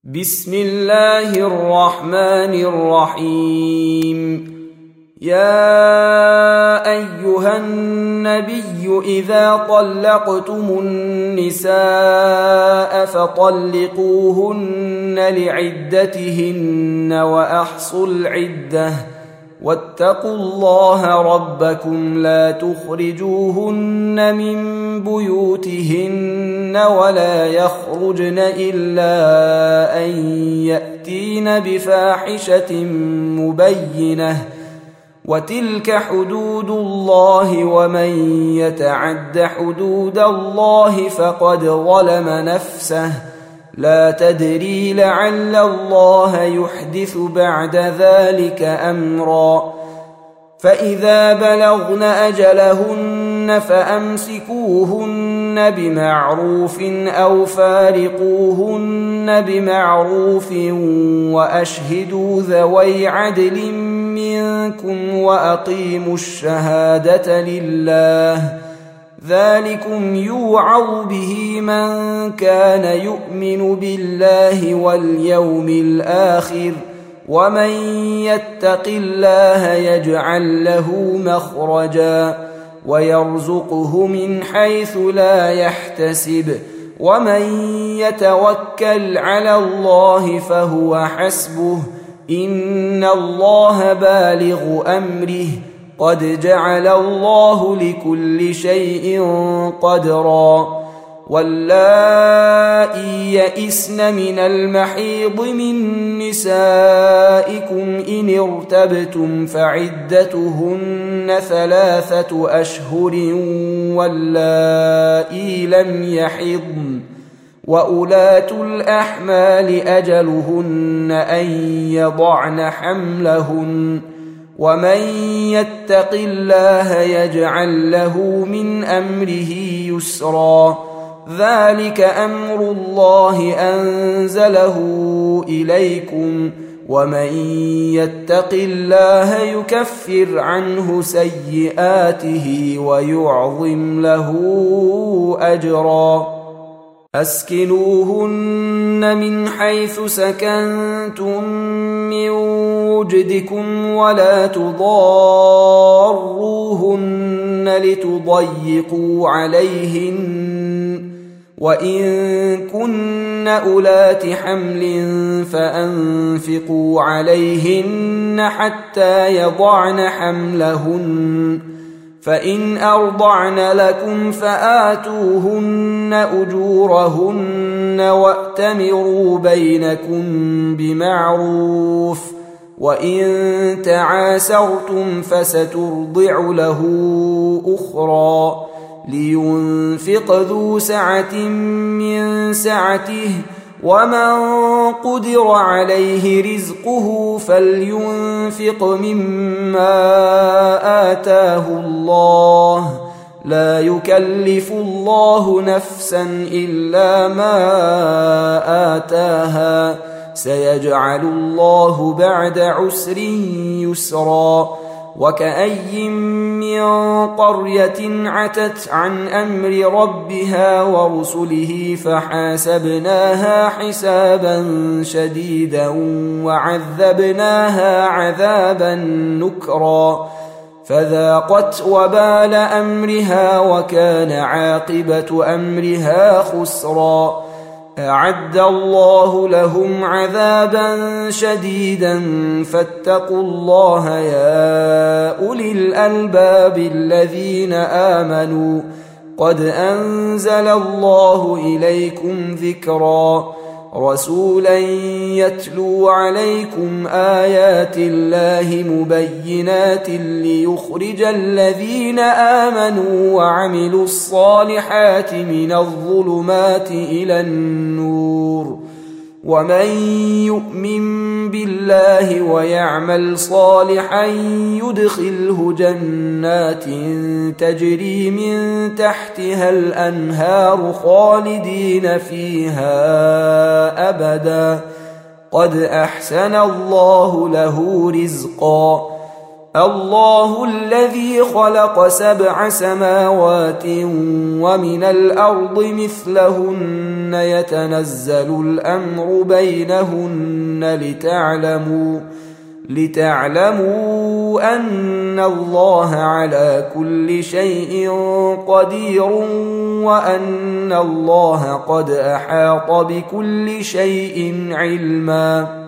بسم الله الرحمن الرحيم. يا أيها النبي إذا طلقتم النساء فطلقوهن لعدتهن وأحصوا العدة واتقوا الله ربكم لا تخرجوهن من بيوتهن ولا يخرجن إلا أن يأتين بفاحشة مبينة وتلك حدود الله ومن يتعد حدود الله فقد ظلم نفسه لا تدري لعل الله يحدث بعد ذلك أمرا. فإذا بلغن أجلهن فأمسكوهن بمعروف أو فارقوهن بمعروف وأشهدوا ذوي عدل منكم وأقيموا الشهادة لله ذلكم يوعظ به من كان يؤمن بالله واليوم الآخر ومن يتق الله يجعل له مخرجا ويرزقه من حيث لا يحتسب ومن يتوكل على الله فهو حسبه إن الله بالغ أمره قد جعل الله لكل شيء قدرا. واللائي يئسن من المحيض من نسائكم إن ارتبتم فعدتهن 3 أشهر واللائي لم يحضن وأولاة الأحمال أجلهن أن يضعن حملهن ومن يتق الله يجعل له من أمره يسرا ذلك أمر الله أنزله إليكم ومن يتق الله يكفر عنه سيئاته ويعظم له أجرا. أسكنوهن من حيث سكنتم من وجدكم ولا تضاروهن لتضيقوا عليهن وإن كن أولات حمل فأنفقوا عليهن حتى يضعن حملهن فإن أرضعن لكم فآتوهن أجورهن وأتمروا بينكم بمعروف وإن تعاسرتم فسترضع له أخرى لينفق ذو سعة من سعته ومن قدر عليه رزقه فلينفق مما آتاه الله لا يكلف الله نفسا إلا ما آتاها سيجعل الله بعد عسر يسرا. وكأي من قرية عتت عن أمر ربها ورسله فحاسبناها حسابا شديدا وعذبناها عذابا نكرا فذاقت وبال أمرها وكان عاقبة أمرها خسرا. أعد الله لهم عذابا شديدا فاتقوا الله يا أولي الألباب الذين آمنوا قد أنزل الله إليكم ذكرا رسولا يتلو عليكم آيات الله مبينات ليخرج الذين آمنوا وعملوا الصالحات من الظلمات إلى النور ومن يؤمن بالله ويعمل صالحا يدخله جنات تجري من تحتها الأنهار خالدين فيها أبدا قد أحسن الله له رزقا. الله الذي خلق 7 سماوات ومن الأرض مثلهن يتنزل الأمر بينهن لتعلموا أن الله على كل شيء قدير وأن الله قد أحاط بكل شيء علما